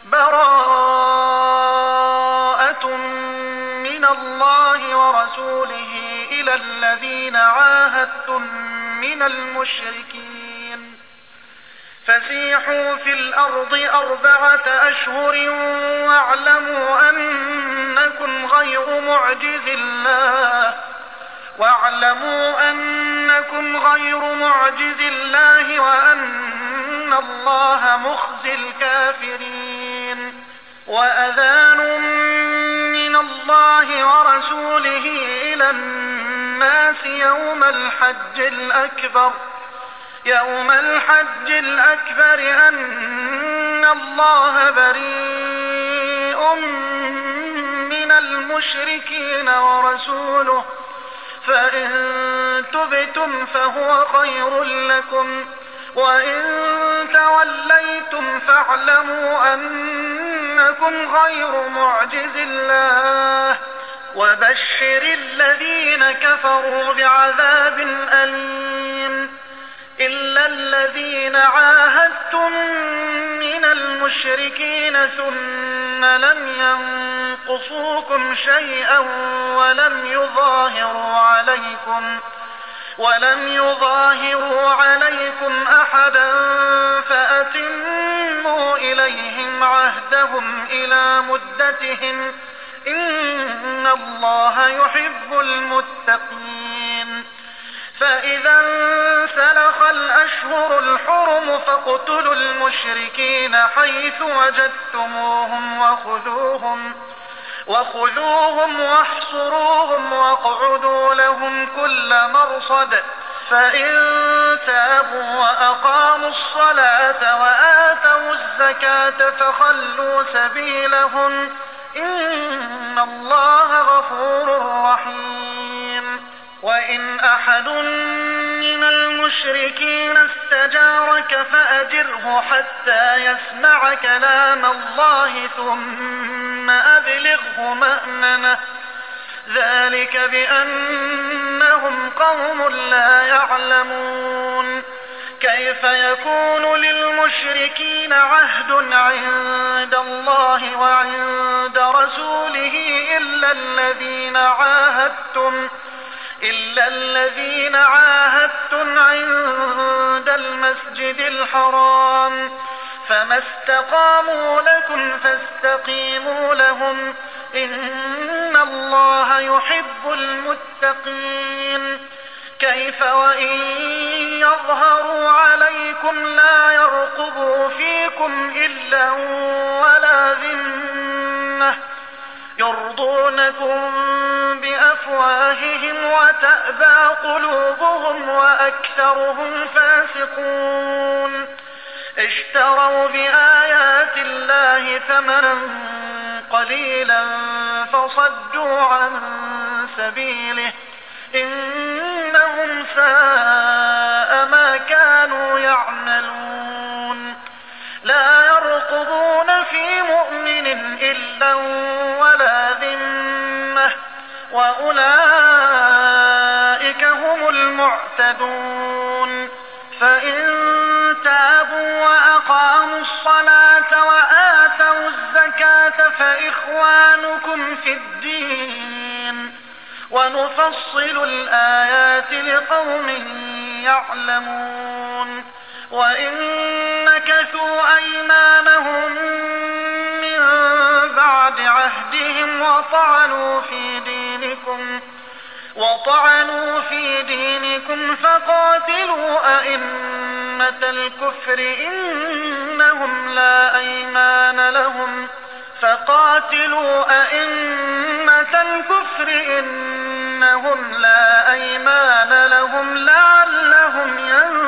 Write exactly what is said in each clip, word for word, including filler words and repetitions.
براءة من الله ورسوله إلى الذين عاهدتم من المشركين فسيحوا في الأرض أربعة أشهر واعلموا أنكم غير معجز الله واعلموا أنكم غير معجز الله وأن الله مخزي الكافرين وأذان من الله ورسوله إلى الناس يوم الحج الأكبر يوم الحج الأكبر أن الله بريء من المشركين ورسوله فإن تبتم فهو خير لكم وإن توليتم فاعلموا أنكم غير معجز الله وبشر الذين كفروا بعذاب أليم إلا الذين عاهدتم من المشركين ثم لم ينقصوكم شيئا ولم يظاهروا عليكم ولم يظاهروا عليكم أحدا فأتموا إليهم عهدهم إلى مدتهم إن الله يحب المتقين فإذا انسلخ الأشهر الحرم فاقتلوا المشركين حيث وجدتموهم وخذوهم وخذوهم واحصروهم واقعدوا لهم كل مرصد فإن تابوا وأقاموا الصلاة وآتوا الزكاة فخلوا سبيلهم إن الله غفور رحيم وإن أحد من المشركين استجارك فأجره حتى يسمع كلام الله ثم أبلغه مأمنه ذلك بأنهم قوم لا يعلمون كيف يكون للمشركين عهد عند الله وعند رسوله إلا الذين عاهدتم إلا الذين عاهدتم عند المسجد الحرام فما استقاموا لكم فاستقيموا لهم إن الله يحب المتقين كيف وإن يظهروا عليكم لا يرقبوا فيكم إلا ولا ذمة يرضونكم بأفواههم وتأبى قلوبهم وأكثرهم فاسقون اشتروا بآيات الله ثمنا قليلا فصدوا عن سبيله إنهم ساء ما كانوا يعملون لا يرقبون في مؤمن إلا ولا ذمة وأولئك هم المعتدون فإن تابوا وأقاموا الصلاة وآتوا الزكاة فإخوانكم في الدين ونفصل الآيات لقوم يعلمون وإن نكثوا أيمانهم من بعد عهدهم وطعنوا في دينكم وطعنوا في دينكم فقاتلوا أئمة الكفر إنهم لا أيمان لهم فقاتلوا أئمة الكفر إنهم لا أيمان لهم لعلهم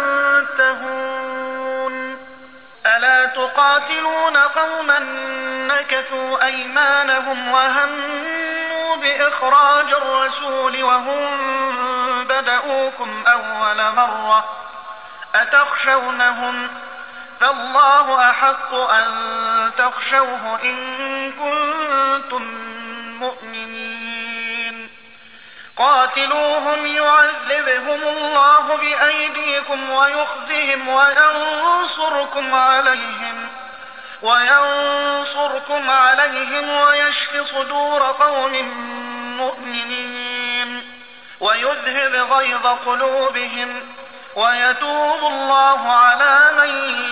ينتهون ألا تقاتلون قوما نكثوا أيمانهم وهموا بإخراج الرسول وهم بدأوكم أول مرة أتخشونهم فالله أحق أن تخشوه إن كنتم مؤمنين قاتلوهم يعذبهم الله بأيديكم ويخزهم وينصركم عليهم وينصركم يحكم عليهم ويشف صدور قوم مؤمنين ويذهب غيظ قلوبهم ويتوب الله على من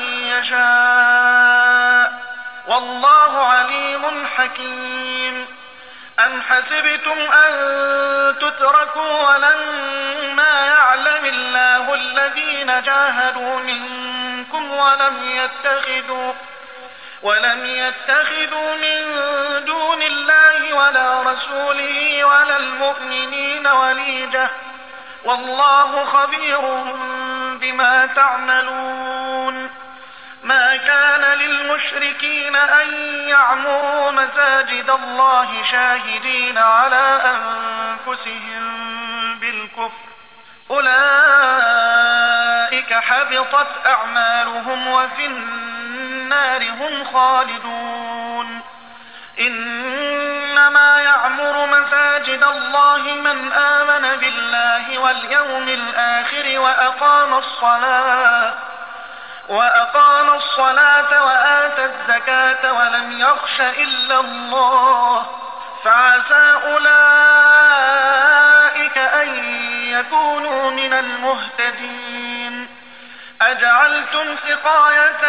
يشاء والله عليم حكيم. أم حسبتم أن تتركوا ولما يعلم الله الذين جاهدوا منكم ولم يتخذوا ولم يتخذوا من دون الله ولا رسوله ولا المؤمنين وليجة والله خبير بما تعملون. ما كان للمشركين أن يعمروا مساجد الله شاهدين على أنفسهم بالكفر أولئك حبطت أعمالهم وفي النار هم خالدون. إنما يعمر مساجد الله من آمن بالله واليوم الآخر وأقام الصلاة وأقام الصلاة وآتى الزكاة ولم يخش إلا الله فعسى أولئك أن يكونوا من المهتدين. أجعلتم سقاية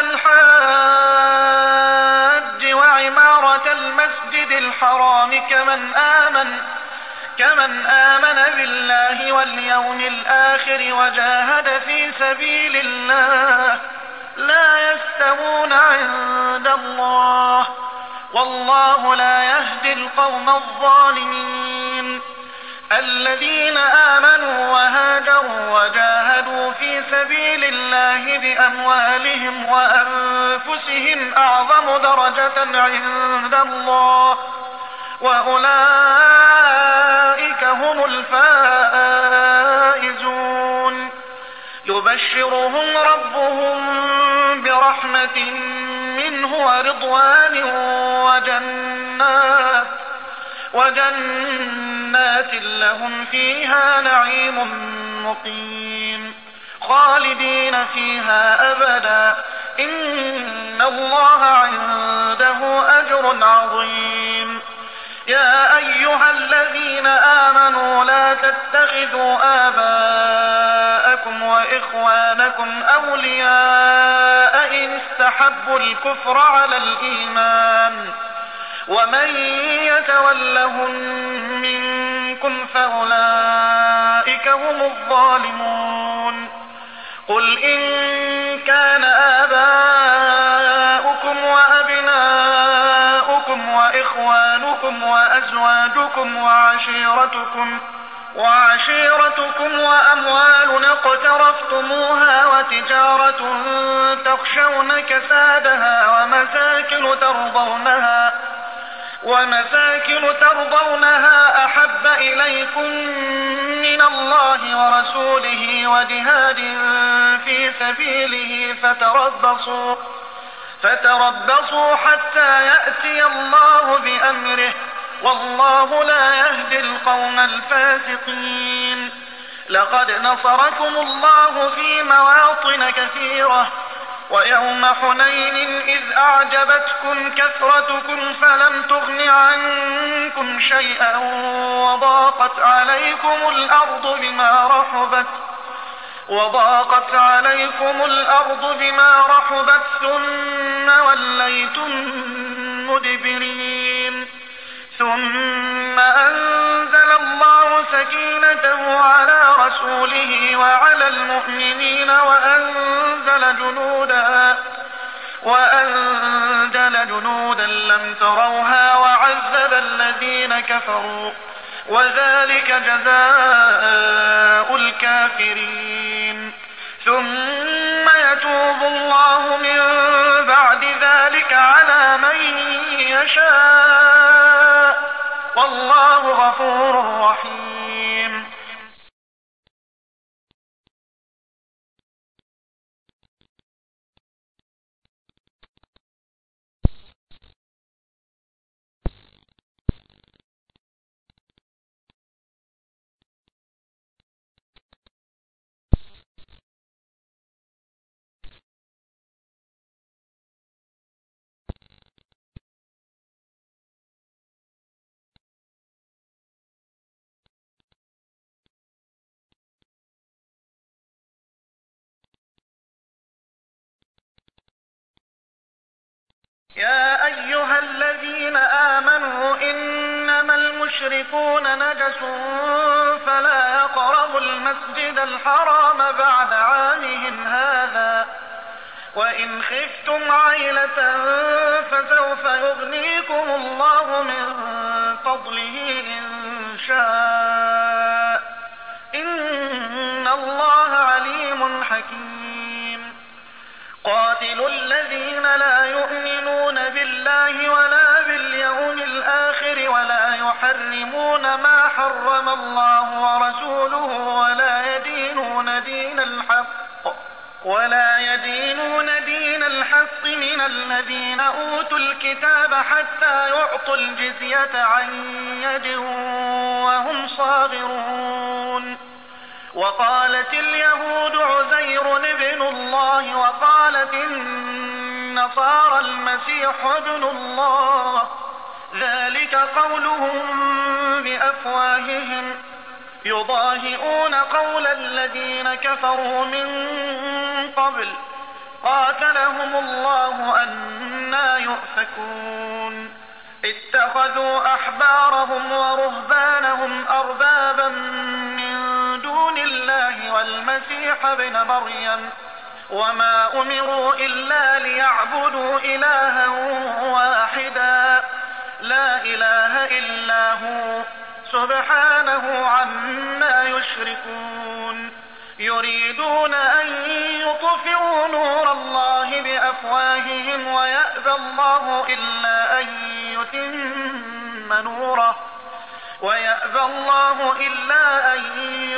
الحاج وعمارة المسجد الحرام كمن آمن كمن آمن بالله واليوم الآخر وجاهد في سبيل الله لا يستوون عند الله والله لا يهدي القوم الظالمين. الذين آمنوا وهاجروا وجاهدوا في سبيل الله بأموالهم وأنفسهم أعظم درجة عند الله وأولئك هم الفائزون. يبشرهم ربهم برحمة منه ورضوان وجنات وجنات لهم فيها نعيم مقيم خالدين فيها أبدا إن الله عنده أجر عظيم. يا أيها الذين آمنوا لا تتخذوا آباءكم وإخوانكم أولياء إن استحبوا الكفر على الإيمان ومن يتولهم منكم فأولئك هم الظالمون. قل إن كان آباؤكم وأبناؤكم وإخوانكم وأزواجكم وعشيرتكم وعشيرتكم وأموال اقترفتموها وتجارة تخشون كسادها ومساكن ترضونها ومساكن ترضونها أحب إليكم من الله ورسوله وجهاد في سبيله فتربصوا فتربصوا حتى يأتي الله بأمره والله لا يهدي القوم الفاسقين. لقد نصركم الله في مواطن كثيرة ويوم حنين إذ أعجبتكم كثرتكم فلم تغن عنكم شيئا وضاقت عليكم الأرض بما رحبت وضاقت عليكم الأرض بما رحبت ثم وليتم مدبرين. ثم أنزل الله سكينته على رسوله وعلى المؤمنين وأنزل جنودا وأنزل جنودا لم تروها وعذب الذين كفروا وذلك جزاء الكافرين. ثم يتوب الله من بعد ذلك على من يشاء والله غفور رحيم. أيها الذين آمنوا إنما المشركون نجس فلا يقربوا المسجد الحرام بعد عامهم هذا وإن خفتم عيلة فسوف يغنيكم الله من فضله إن شاء إن الله عليم حكيم. قاتلوا الذين لا يؤمنون بالله ولا باليوم الآخر ولا يحرمون ما حرم الله ورسوله ولا يدينون دين الحق ولا يدينون دين الحق من الذين أوتوا الكتاب حتى يعطوا الجزية عن يد وهم صاغرون. وقالت اليهود عزير ابن الله وقالت النصارى المسيح ابن الله ذلك قولهم بأفواههم يضاهئون قول الذين كفروا من قبل قاتلهم الله أنى يؤفكون. اتخذوا أحبارهم ورهبانهم أربابا من دون الله والمسيح ابن مريم وما أمروا إلا ليعبدوا إلها واحدا لا إله إلا هو سبحانه عما يشركون. يريدون أن يطفئوا نور الله بأفواههم ويأبى الله إلا أن يتم نوره ويأبى الله إلا أن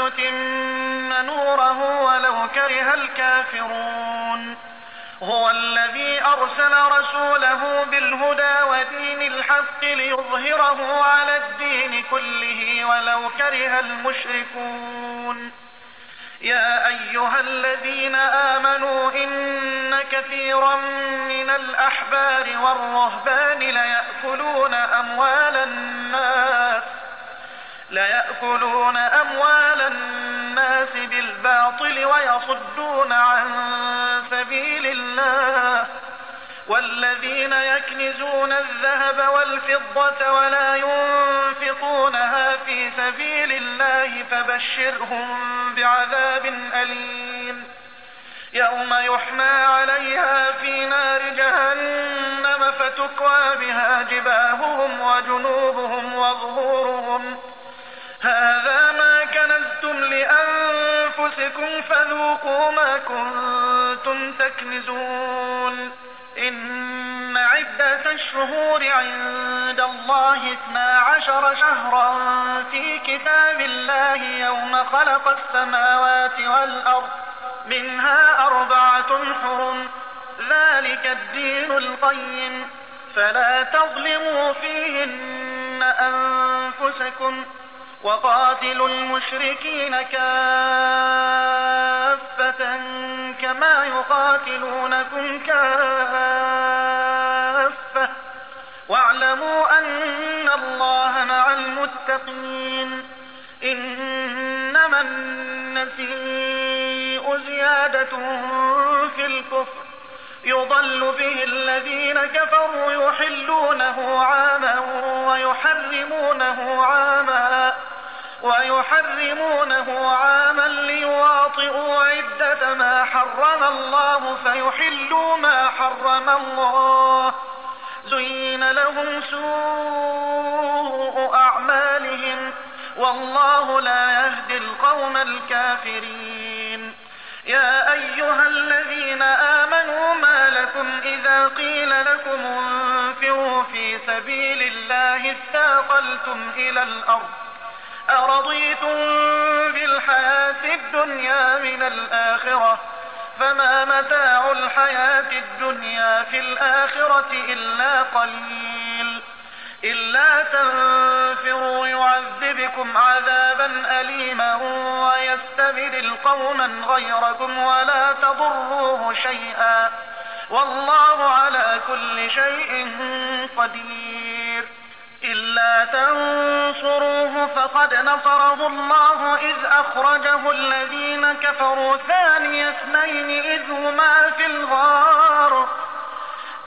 يتم نوره ولو كره الكافرون. هو الذي أرسل رسوله بالهدى ودين الحق ليظهره على الدين كله ولو كره المشركون. يا أيها الذين آمنوا إن كثيرا من الأحبار والرهبان ليأكلون أموال الناس ليأكلون أموال الناس بالباطل ويصدون عن سبيل الله والذين يكنزون الذهب والفضة ولا ينفقونها في سبيل الله فبشرهم بعذاب أليم يوم يحمى عليها في نار جهنم فتكوى بها جباههم وجنوبهم وظهورهم هذا ما كنزتم لأنفسكم فذوقوا ما كنتم تكنزون. إن عدة الشهور عند الله اثنا عشر شهرا في كتاب الله يوم خلق السماوات والأرض منها أربعة حرم ذلك الدين القيم فلا تظلموا فيهن أنفسكم وقاتلوا المشركين كافة كما يقاتلونكم كافة واعلموا أن الله مع المتقين. إنما النسيء زيادة في الكفر يضل به الذين كفروا يحلونه عاما ويحرمونه عاما ويحرمونه عاما ليواطئوا عدة ما حرم الله فيحلوا ما حرم الله زين لهم سوء أعمالهم والله لا يهدي القوم الكافرين. يا أيها الذين آمنوا ما لكم إذا قيل لكم انفروا في سبيل الله اثاقلتم إلى الأرض أرضيتم بالحياة الدنيا من الآخرة فما متاع الحياة الدنيا في الآخرة إلا قليل. إلا تنفروا يعذبكم عذابا أليما ويستبدل قوما غيركم ولا تضروه شيئا والله على كل شيء قدير. إلا تنصروه فقد نصره الله إذ أخرجه الذين كفروا ثاني اثنين إذ هما في الغار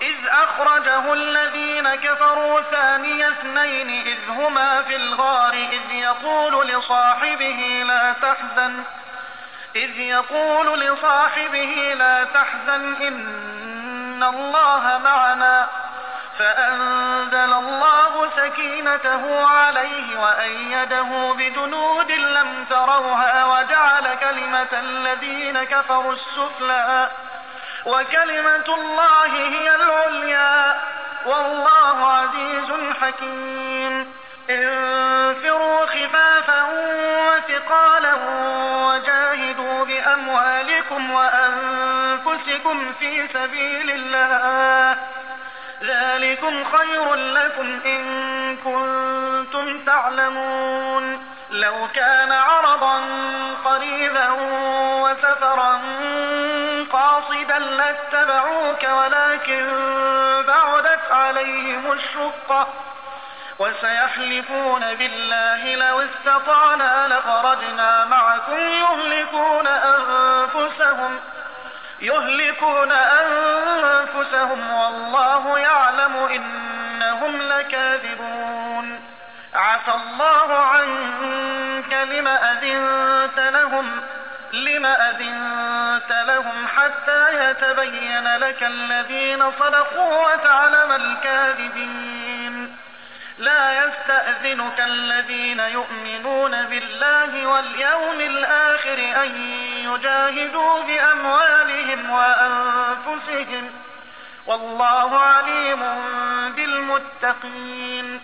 إذ أخرجه الذين كفروا ثاني اثنين إذ هما في الغار إذ يقول لصاحبه لا تحزن إذ يقول لصاحبه لا تحزن إن الله معنا فأنزل الله سكينته عليه وأيده بجنود لم تروها وجعل كلمة الذين كفروا السفلى وكلمة الله هي العليا والله عزيز حكيم. انفروا خفافا وثقالا وجاهدوا بأموالكم وأنفسكم في سبيل الله ذلكم خير لكم إن كنتم تعلمون. لو كان عرضا قريبا وسفرا قاصدا لاتبعوك ولكن بعدت عليهم الشقة وسيحلفون بالله لو استطعنا لخرجنا معكم يهلكون أنفسهم يهلكون أنفسهم والله يعلم إنهم لكاذبون. عفى الله عنك لما أذنت لهم لما أذنت لهم حتى يتبين لك الذين صدقوا وتعلم الكاذبين. لا يستأذنك الذين يؤمنون بالله واليوم الآخر أن يجاهدوا بأموالهم وأنفسهم والله عليم بالمتقين.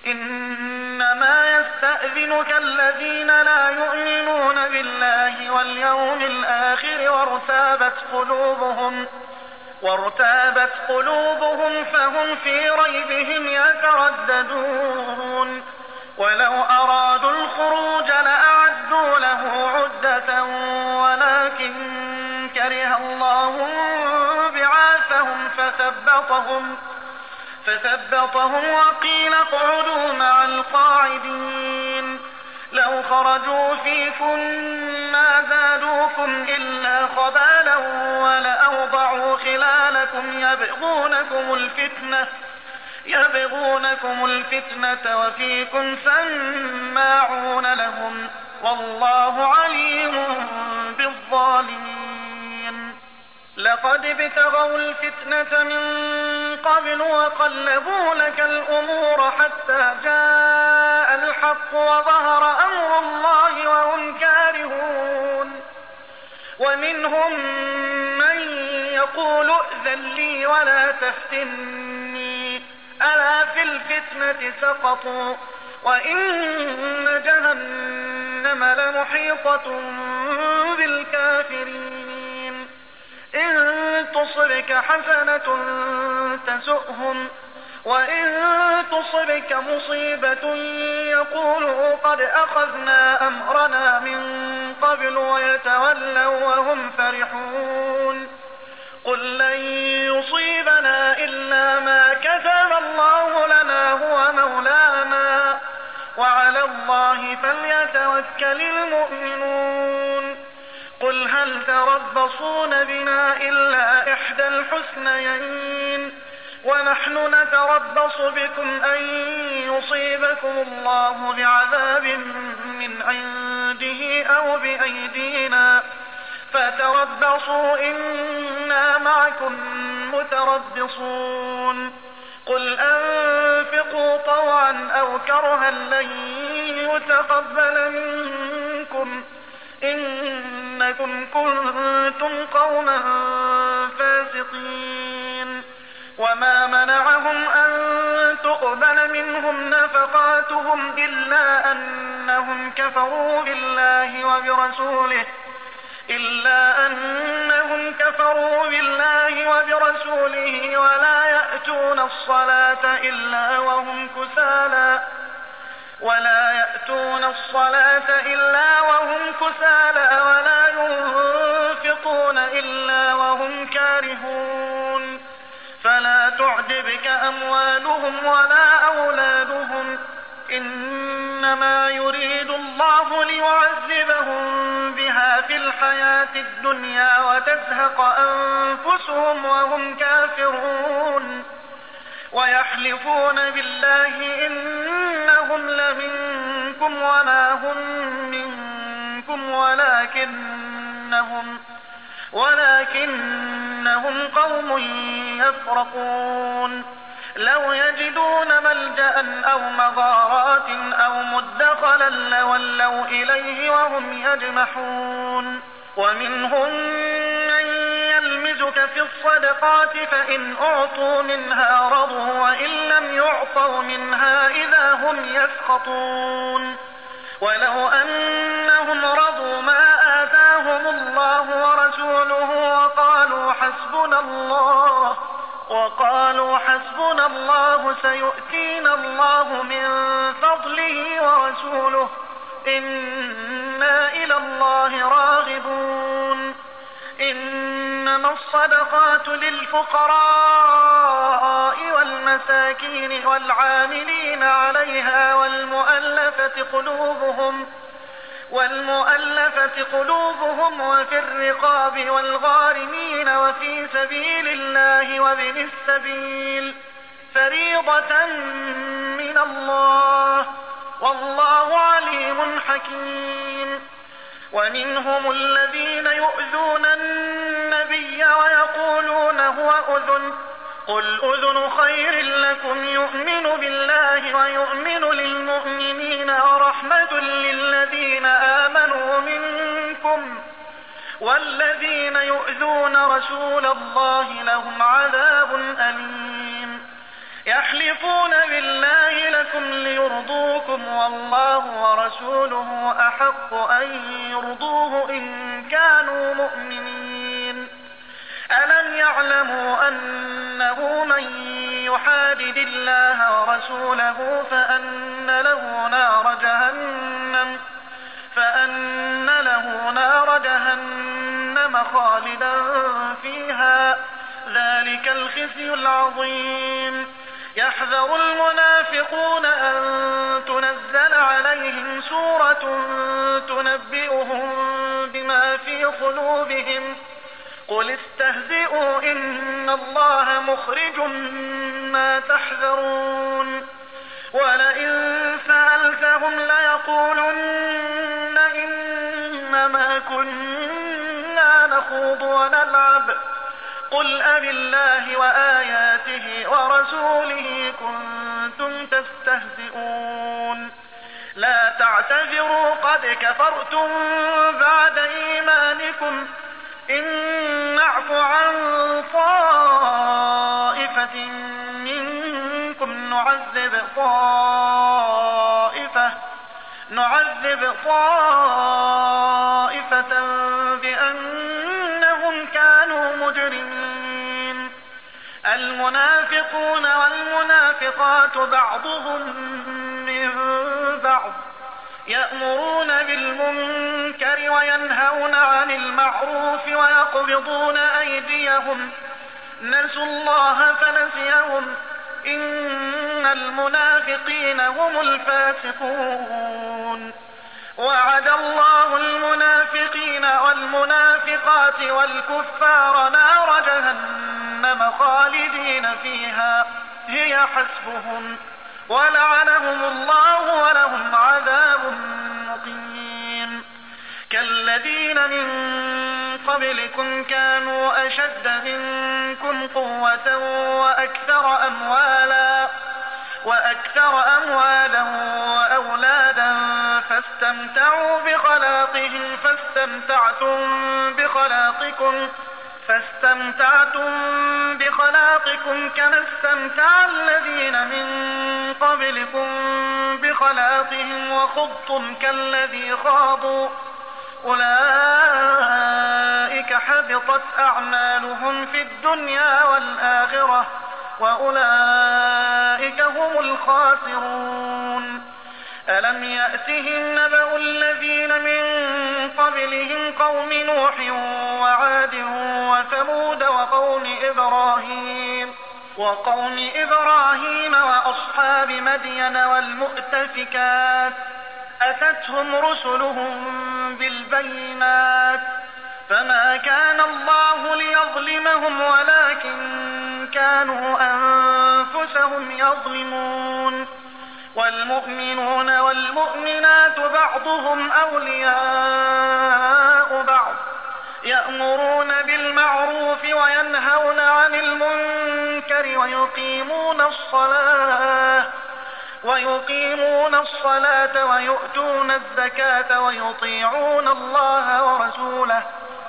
إنما يستأذنك الذين لا يؤمنون بالله واليوم الآخر وارتابت قلوبهم وارتابت قلوبهم فهم في ريبهم يترددون. ولو أرادوا الخروج لأعدوا له عدة ولكن كره الله بعاثهم فثبطهم فثبطهم وقيل اقعدوا مع القاعدين. لو خرجوا فيكم ما زادوكم إلا خبالا ولأوضعوا خلالكم يبغونكم الفتنة يبغونكم الفتنة وفيكم سماعون لهم والله عليم بالظالمين. لقد ابتغوا الفتنة من قبل وقلبوا لك الأمور حتى جاء الحق وظهر أمر الله وهم كارهون. ومنهم من يقول ائذن لي ولا تفتني ألا في الفتنة سقطوا وإن جهنم لمحيطة بالكافرين. إن تصبك حسنة تسؤهم وإن تصبك مصيبة يقولوا قد أخذنا أمرنا من قبل ويتولوا وهم فرحون. قل لن يصيبنا إلا ما كتب الله لنا هو مولانا وعلى الله فليتوكل المؤمنون. قل هل تربصون بنا إلا إحدى الحسنيين ونحن نتربص بكم أن يصيبكم الله بعذاب من عنده أو بأيدينا فتربصوا إنا معكم متربصون. قل أنفقوا طوعا أو كرها لن يتقبل منكم إنكم كنتم قوما فاسقين. وما منعهم أن تقبل منهم نفقاتهم إلا أنهم كفروا بالله وبرسوله إلا أنهم كفروا بالله وبرسوله ولا يأتون الصلاة إلا وهم كسالى ولا يأتون الصلاة إلا وهم كسالى ولا ينفقون إلا وهم كارهون. فلا تعجبك أموالهم ولا أولادهم إنما يريد الله ليعذبهم بها في الحياة الدنيا وتزهق أنفسهم وهم كافرون ويحلفون بالله إنهم لمنكم وما هم منكم ولكنهم ولكنهم قوم يفرقون لو يجدون ملجأ أو مغارات أو مدخلا لولوا إليه وهم يجمحون ومنهم من يلمزك في الصدقات فإن أعطوا منها رضوا وإن لم يعطوا منها إذا هم يسخطون ولو أنهم رضوا ما آتاهم الله ورسوله وقالوا حسبنا الله وقالوا حسبنا الله سيؤتينا الله من فضله ورسوله إنا إلى الله راغبون إنما الصدقات للفقراء والمساكين والعاملين عليها والمؤلفة قلوبهم والمؤلفة قلوبهم وفي الرقاب والغارمين وفي سبيل الله وابن السبيل فريضة من الله والله عليم حكيم ومنهم الذين يؤذون النبي ويقولون هو أذن قل أذن خير لكم يؤمن بالله ويؤمن للمؤمنين ورحمة للذين آمنوا منكم والذين يؤذون رسول الله لهم عذاب أليم يحلفون بالله لكم ليرضوكم والله ورسوله أحق أن يرضوه إن كانوا مؤمنين ألم يعلموا أنه من يحادد الله ورسوله فأن له نار جهنم فأن له نار جهنم خالدا فيها ذلك الخزي العظيم يحذر المنافقون أن تنزل عليهم سورة تنبئهم بما في قلوبهم قل استهزئوا إن الله مخرج ما تحذرون ولئن سألتهم ليقولن إنما كنا نخوض ونلعب قل أبالله وآياته ورسوله كنتم تستهزئون لا تعتذروا قد كفرتم بعد إيمانكم إن نعف عن طائفة منكم نعذب طائفة نعذب طائفة بأنهم كانوا مجرمين المنافقون والمنافقات بعضهم من بعض يأمرون بالمنكر وينهون عن المعروف ويقبضون أيديهم نسوا الله فنسيهم إن المنافقين هم الفاسقون وعد الله المنافقين والمنافقات والكفار نار جهنم خالدين فيها هي حسبهم ولعنهم الله ولهم عذاب مقيم كالذين من قبلكم كانوا أشد منكم قوة وأكثر أموالا وأكثر أموالا وأولادا فاستمتعوا بخلاقهم فاستمتعتم بخلاقكم فاستمتعتم بخلاقكم كما استمتع الذين من قبلكم بخلاقهم وخضتم كالذي خاضوا أولئك حبطت أعمالهم في الدنيا والآخرة وأولئك هم الخاسرون ألم يأتهم نبأ الذين من قبلهم قوم نوح وعاد وثمود وقوم إبراهيم وقوم إبراهيم وأصحاب أصحاب مدين والمؤتفكات أتتهم رسلهم بالبينات فما كان الله ليظلمهم ولكن كانوا أنفسهم يظلمون والمؤمنون والمؤمنات بعضهم أولياء بعض يأمرون بالمعروف وينهون عن المنكر ويقيمون الصلاة ويقيمون الصلاة ويؤتون الزكاة ويطيعون الله ورسوله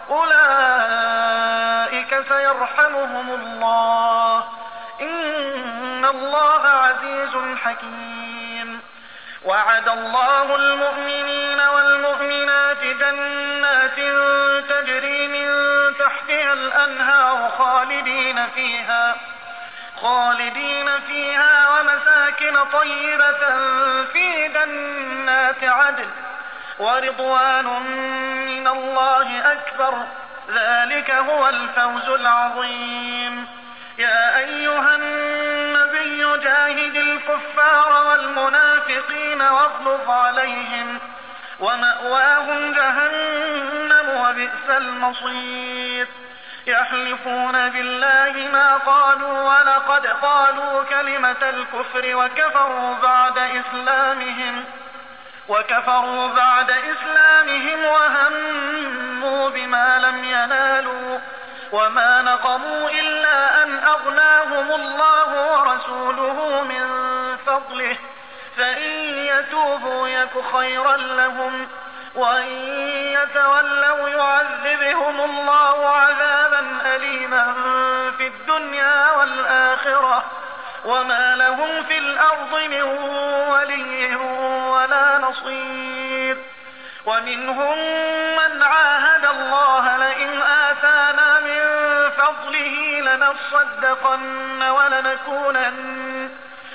أولئك سيرحمهم الله إن الله عزيز حكيم. وعد الله المؤمنين والمؤمنات جنات تجري من تحتها الأنهار خالدين فيها خالدين فيها ومساكن طيبة في جنات عدن ورضوان من الله أكبر ذلك هو الفوز العظيم. يا أيها النبي جاهد الكفار والمنافقين واغلظ عليهم ومأواهم جهنم وبئس المصير. يحلفون بالله ما قالوا ولقد قالوا كلمة الكفر وكفروا بعد إسلامهم وكفروا بعد إسلامهم وهموا بما لم ينالوا وما نقموا إلا أن أغناهم الله ورسوله من فضله فإن يتوبوا يك خيرا لهم وإن يتولوا يعذبهم الله عذابا أليما في الدنيا والآخرة وما لهم في الأرض من ولي ولا نصير. ومنهم من عاهد الله لئن آتانا من فضله لنصدقن ولنكونن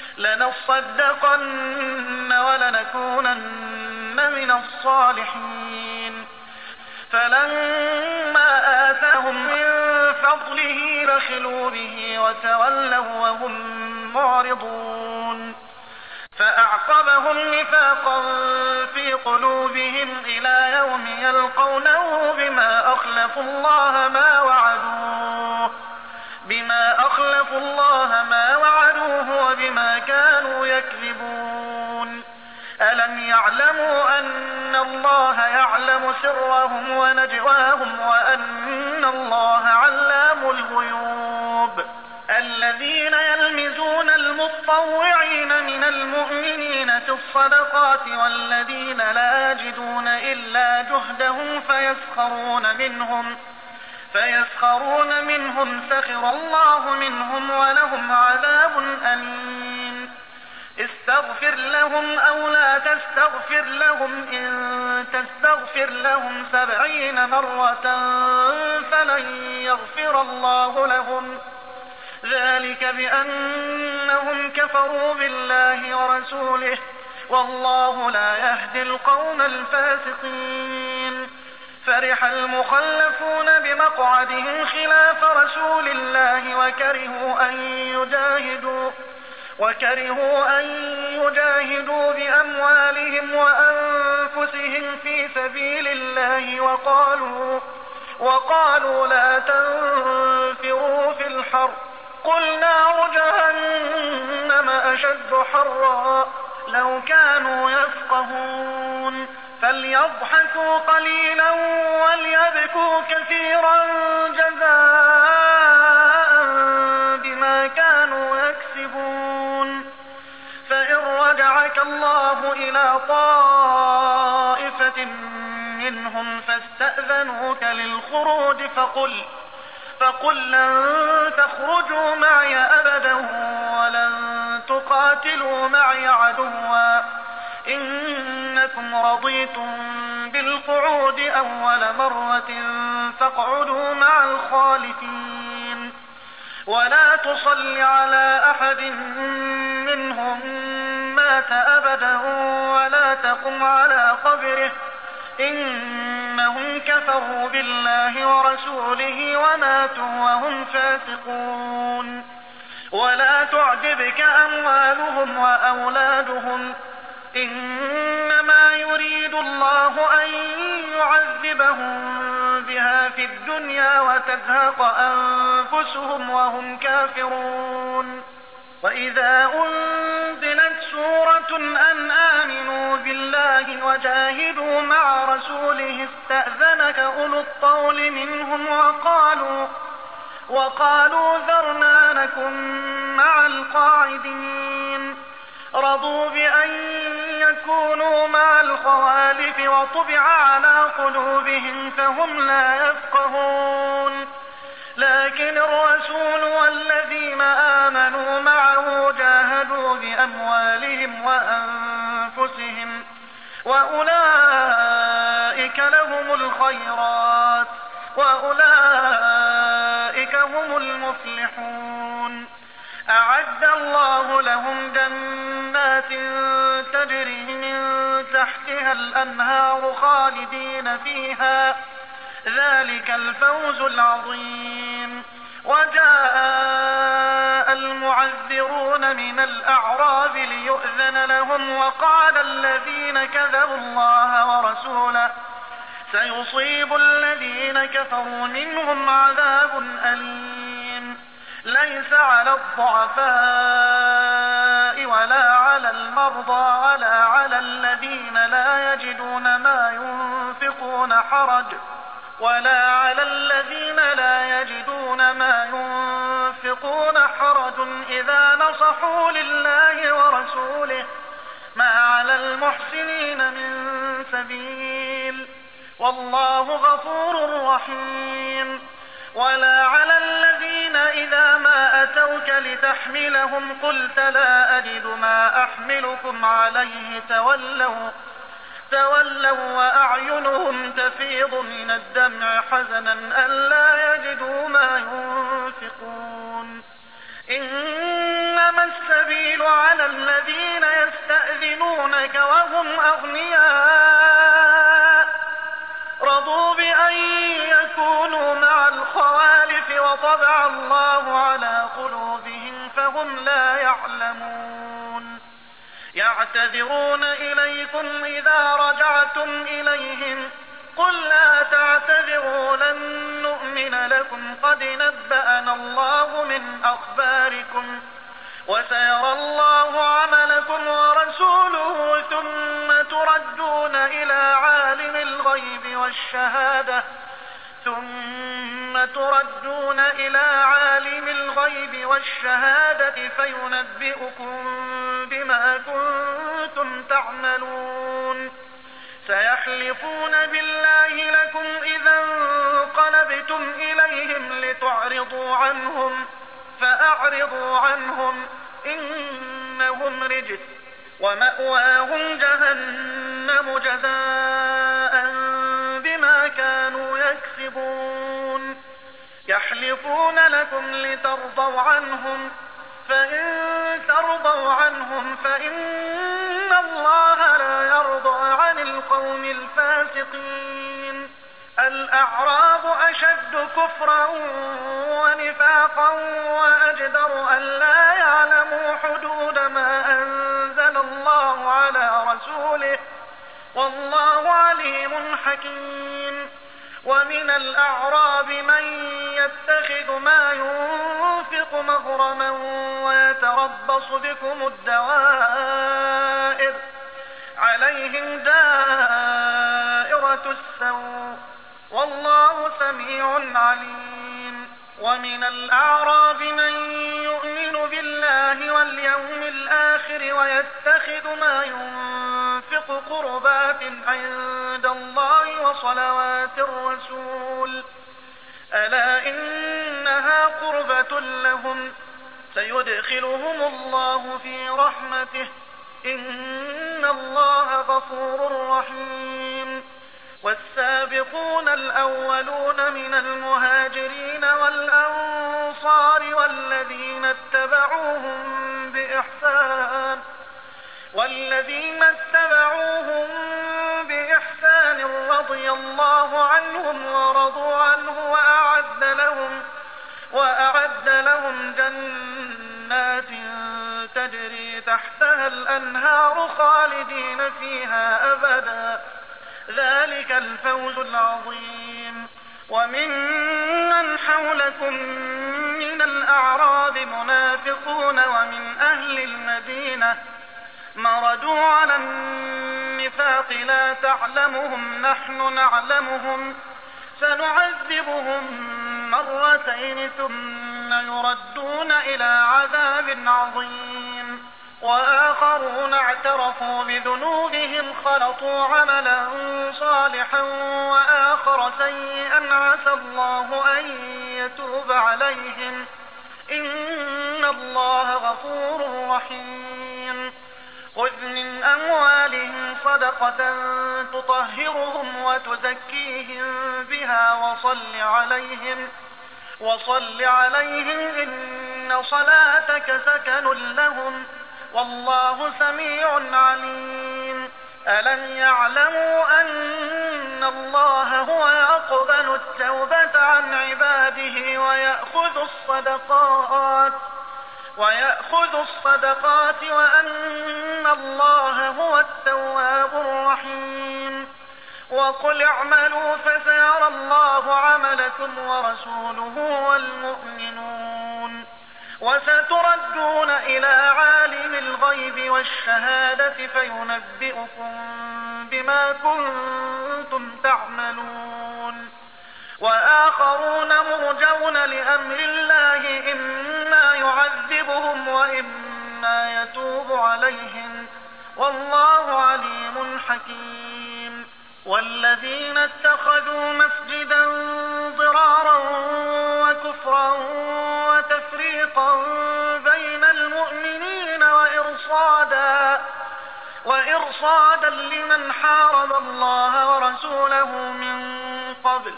لنصدقن ولنكونن من الصالحين. فلما آتاهم من فضله بخلوا به وتولوا وهم معرضون. فأعقبهم نفاقا في قلوبهم إلى يوم يلقونه بما أخلفوا الله ما وعدوه بما أخلفوا الله ما وعدوه وبما كانوا يكذبون. ألم يعلموا أن الله يعلم سرهم ونجواهم وأن الله علام الغيوب. الذين يلمزون المطوعين من المؤمنين في الصدقات والذين لا يجدون إلا جهدهم فيسخرون منهم فيسخرون منهم سخر الله منهم ولهم عذاب أليم. استغفر لهم أو لا تستغفر لهم إن تستغفر لهم سبعين مرة فلن يغفر الله لهم ذلك بأنهم كفروا بالله ورسوله والله لا يهدي القوم الفاسقين. فرح المخلفون بمقعدهم خلاف رسول الله وكرهوا أن يجاهدوا وكرهوا أن يجاهدوا بأموالهم وأنفسهم في سبيل الله وقالوا وقالوا لا تنفروا في الحر قل نار جهنم أشد حرا لو كانوا يفقهون. فليضحكوا قليلا وليبكوا كثيرا جزاء بما كانوا يكسبون. فإن رجعك الله إلى طائفة منهم فاستأذنوك للخروج فقل فقل لن تخرجوا معي أبدا ولن تقاتلوا معي عدوا إنكم رضيتم بالقعود أول مرة فاقعدوا مع الخالفين. ولا تصل على أحد منهم مات أبدا ولا تقم على قبره إنهم كفروا بالله ورسوله وماتوا وهم فاسقون. ولا تعجبك أموالهم وأولادهم إنما يريد الله أن يعذبهم بها في الدنيا وتزهق أنفسهم وهم كافرون. وإذا أنزلت سورة أن آمنوا بالله وجاهدوا مع رسوله استأذنك أولو الطول منهم وقالوا وقالوا ذرنا نكن مع القاعدين. رضوا بأن يكونوا مع الخوالف وطبع على قلوبهم فهم لا يفقهون. لكن الرسول والذين آمنوا معه جاهدوا بأموالهم وأنفسهم وأولئك لهم الخيرات وأولئك هم المفلحون. أعد الله لهم جنات تجري من تحتها الأنهار خالدين فيها ذلك الفوز العظيم. وجاء المعذرون من الأعراب ليؤذن لهم وقال الذين كذبوا الله ورسوله سيصيب الذين كفروا منهم عذاب أليم. ليس على الضعفاء ولا على المرضى ولا على الذين لا يجدون ما ينفقون حرج ولا على الذين لا يجدون ما ينفقون حرج إذا نصحوا لله ورسوله ما على المحسنين من سبيل والله غفور رحيم. ولا على الذين إذا ما أتوك لتحملهم قلت لا أجد ما أحملكم عليه تولوا تولوا وأعينهم تفيض من الدمع حزنا ألا يجدوا ما ينفقون. إنما السبيل على الذين يستأذنونك وهم أغنياء رضوا بأن يكونوا مع الخوالف وطبع الله على قلوبهم فهم لا يعلمون. يعتذرون إليكم إذا رجعتم إليهم قل لا تعتذروا لن نؤمن لكم قد نبأنا الله من أخباركم وسيرى الله عملكم ورسوله ثم تردون إلى عالم الغيب والشهادة ثم تردون إلى عالم الغيب والشهادة فينبئكم بما كنتم تعملون. سيحلفون بالله لكم إذا انقلبتم إليهم لتعرضوا عنهم فأعرضوا عنهم إنهم رجس ومأواهم جهنم جزاء بما كانوا يكسبون. يحلفون لكم لترضوا عنهم فإن ترضوا عنهم فإن الله لا يرضى عن القوم الفاسقين. الأعراب أشد كفرا ونفاقا وأجدر أن لا يعلموا حدود ما أنزل الله على رسوله والله عليم حكيم. ومن الأعراب من يتخذ ما ينفق مغرما ويتربص بكم الدوائر عليهم دائرة السوء والله سميع عليم. ومن الأعراب من يؤمن بالله واليوم الآخر ويتخذ ما ينفق قربات عند الله وصلوات الرسول ألا إنها قربة لهم سيدخلهم الله في رحمته إن الله غفور رحيم. والسابقون الأولون من المهاجرين والأنصار والذين اتبعوهم بإحسان والذين اتبعوهم بإحسان رضي الله عنهم ورضوا عنه وأعد لهم وأعد لهم جنات تجري تحت تحتها الأنهار خالدين فيها أبدا، ذلك الفوز العظيم. وممن حولكم من الأعراب منافقون ومن أهل المدينة مردوا على النفاق لا تعلمهم نحن نعلمهم سنعذبهم مرتين ثم يردون إلى عذاب عظيم. وآخرون اعترفوا بذنوبهم خلطوا عملا صالحا وآخر سيئا عسى الله أن يتوب عليهم إن الله غفور رحيم. خذ من أموالهم صدقة تطهرهم وتزكيهم بها وصل عليهم وصل عليهم إن صلاتك سكن لهم والله سميع عليم. ألم يعلموا أن الله هو يقبل التوبة عن عباده ويأخذ الصدقات ويأخذ الصدقات وأن الله هو التواب الرحيم. وقل اعملوا فسيرى الله عملكم ورسوله والمؤمنون وستردون إلى عالم الغيب والشهادة فينبئكم بما كنتم تعملون. وآخرون مرجون لأمر الله إما يعذبهم وإما يتوب عليهم والله عليم حكيم. والذين اتخذوا مسجدا ضرارا وكفرا وتفريقا بين المؤمنين وإرصادا وإرصادا لمن حارب الله ورسوله من قبل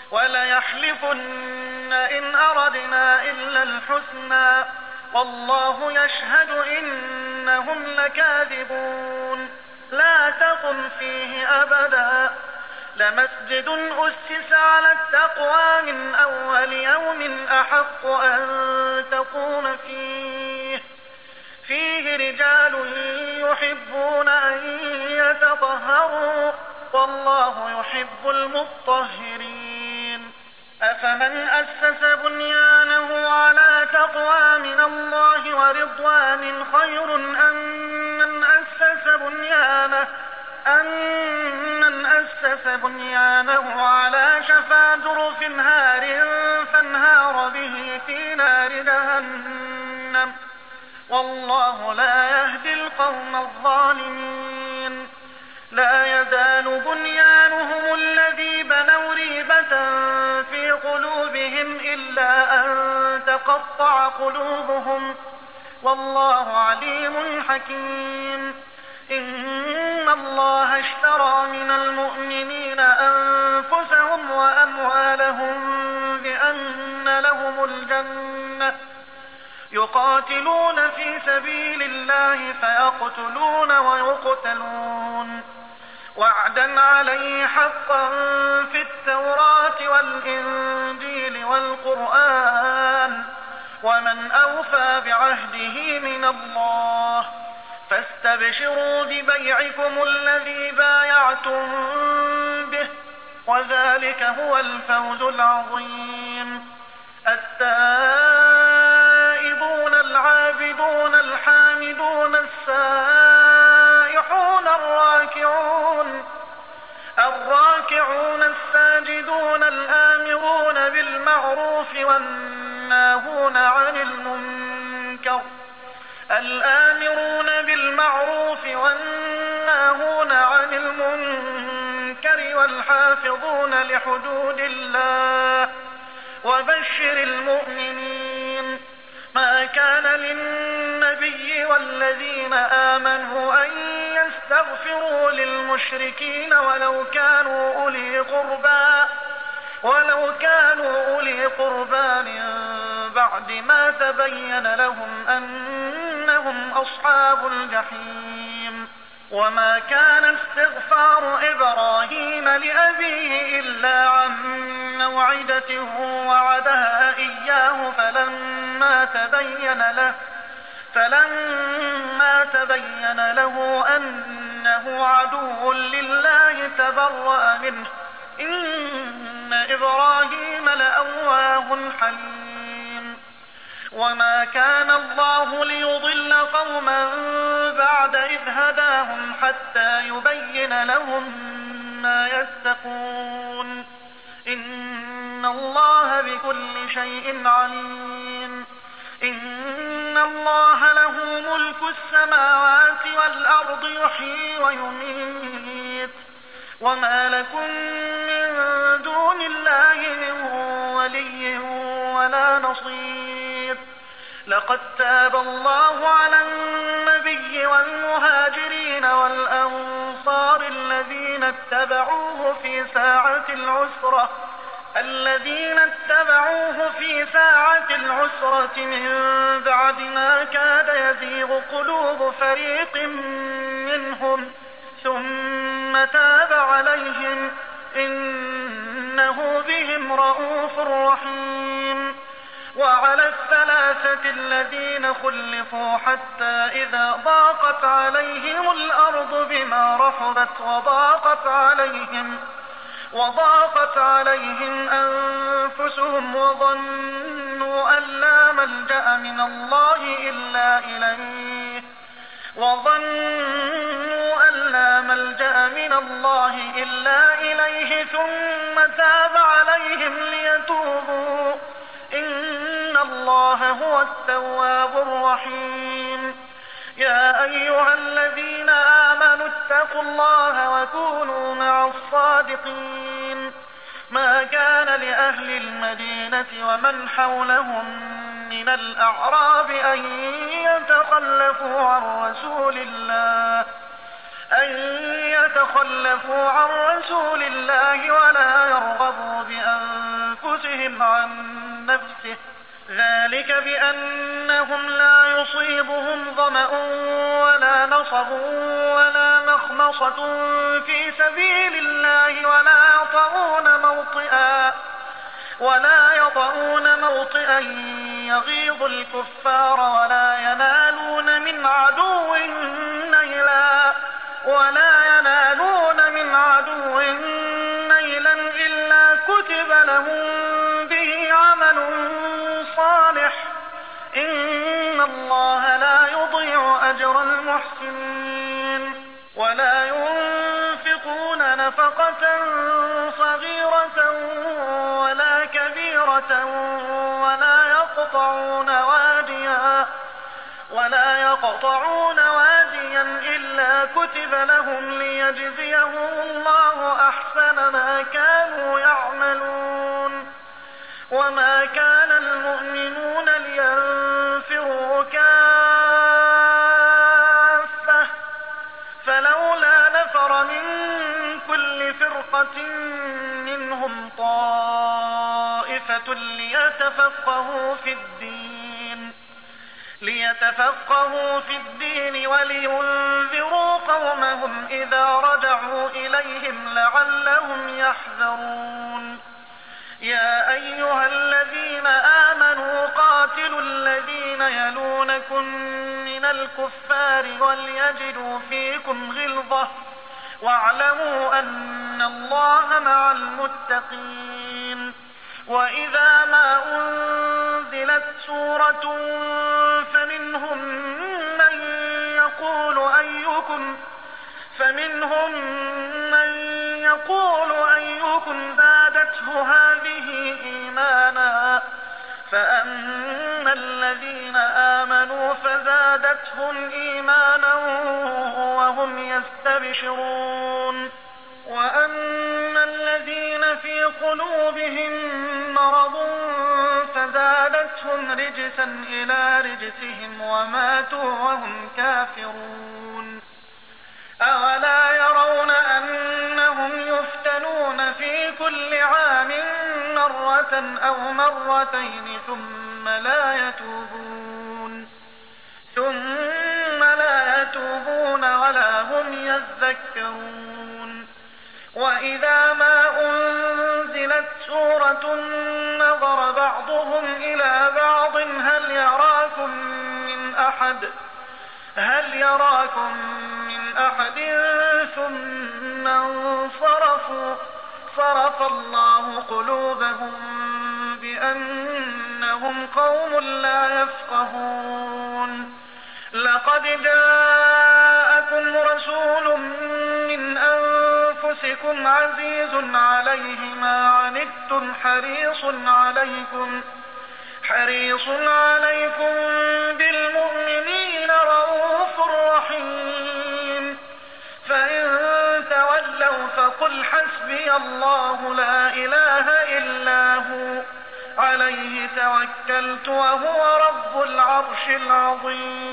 وليحلفن إن أردنا إلا الحسنى والله يشهد إنهم لكاذبون. لا تقم فيه أبدا لمسجد أسس على التقوى من أول يوم أحق أن تقوم فيه فيه رجال يحبون أن يتطهروا والله يحب المطهرين. أفمن أسس بنيانه على تقوى من الله ورضوان خير أم من أسس بنيانه أمن أسس بنيانه على شفا جرف هار فانهار به في نار جهنم والله لا يهدي القوم الظالمين. لا يزال بنيانهم الذي بنوا ريبة في قلوبهم إلا أن تقطع قلوبهم والله عليم حكيم. إن الله اشترى من المؤمنين أنفسهم وأموالهم بأن لهم الجنة يقاتلون في سبيل الله فيقتلون ويقتلون وعدا عليه حقا في التوراة والإنجيل والقرآن ومن أوفى بعهده من الله فاستبشروا ببيعكم الذي بايعتم به وذلك هو الفوز العظيم. التائبون العابدون الحامدون السائحون الراكعون الراكعون الساجدون الآمرون بالمعروف والناهون عن المنكر الآمرون بالمعروف والناهون عن المنكر والحافظون لحدود الله وبشر المؤمنين. ما كان للنبي والذين آمنوا أن يستغفروا للمشركين ولو كانوا أولي قربى ولو كانوا أولي قربى من بعد ما تبين لهم أنهم أصحاب الجحيم. وما كان استغفار إبراهيم لأبيه إلا عن موعدة وعدها إياه فلما تبين له فلما تبين له أنه عدو لله تبرأ منه إن إبراهيم لأواه حليم. وما كان الله ليضل قوما بعد إذ هداهم حتى يبين لهم ما يتقون إن الله بكل شيء عليم. إن الله له ملك السماوات والأرض يحيي ويميت وما لكم من دون الله من ولي ولا نصير. لقد تاب الله على النبي والمهاجرين والأنصار الذين اتبعوه في ساعة العسرة الذين اتبعوه في ساعة العسرة من بعد ما كاد يزيغ قلوب فريق منهم ثم تاب عليهم إنه بهم رءوف رحيم. وعلى الثلاثة الذين خلفوا حتى إذا ضاقت عليهم الأرض بما رحبت وضاقت عليهم وضاقت عليهم أنفسهم وظنوا أن لا ملجأ من الله إلا إليه وظنوا أن لا ملجأ من الله إلا إليه ثم تاب عليهم ليتوبوا إن الله هو التواب الرحيم. يا أيها الذين آمنوا اتقوا الله وكونوا مع الصادقين. ما كان لأهل المدينة ومن حولهم من الأعراب أن يتخلفوا عن رسول الله أن يتخلفوا عن رسول الله ولا يرغبوا بأنفسهم عن نفسه ذلك بأنهم لا يصيبهم ظمأ ولا نصب ولا مخمصة في سبيل الله ولا يطؤون موطئا ولا يطؤون موطئا يغيظ الكفار ولا ينالون من عدو نيلا ولا ينالون من عدو نيلا إلا كتب لهم به عمل صالح إن الله لا يضيع أجر المحسنين. ولا ينفقون نفقة صغيرة ولا كبيرة ولا يقطعون واديا ولا يقطعون واديا إلا كتب لهم ليجزيهم الله أحسن ما كانوا يعملون. وما كان المؤمنون لينفروا كافة فلولا نفر من كل فرقة منهم طائفة ليتفقهوا في الدين ليتفقهوا في الدين ولينذروا قومهم إذا رجعوا إليهم لعلهم يحذرون. يا أيها الذين آمنوا قاتلوا الذين يلونكم من الكفار وليجدوا فيكم غلظة واعلموا أن الله مع المتقين. وإذا ما أنزلت سورة فمنهم من يقول أيكم فمنهم من يقول أيكم زادته هذه إيمانا فأما الذين آمنوا فزادتهم إيمانا وهم يستبشرون. وأما الذين في قلوبهم مرض فزادتهم رجسا إلى رجسهم وماتوا وهم كافرون. أولا يرون أنهم يفتنون في كل عام مرة أو مرتين ثم لا يتوبون ثم لا يتوبون ولا هم يذكرون. وإذا ما أنزلت سورة نظر بعضهم إلى بعض هل يراكم من أحد هل يراكم من أحد ثم انصرفوا صرف الله قلوبهم بأنهم قوم لا يفقهون لقد جاءكم رسول من أنفسكم عزيز عليه ما عنتم حريص عليكم حريص عليكم بالمؤمنين رؤوف رحيم فإن تولوا فقل حسبي الله لا إله إلا هو عليه توكلت وهو رب العرش العظيم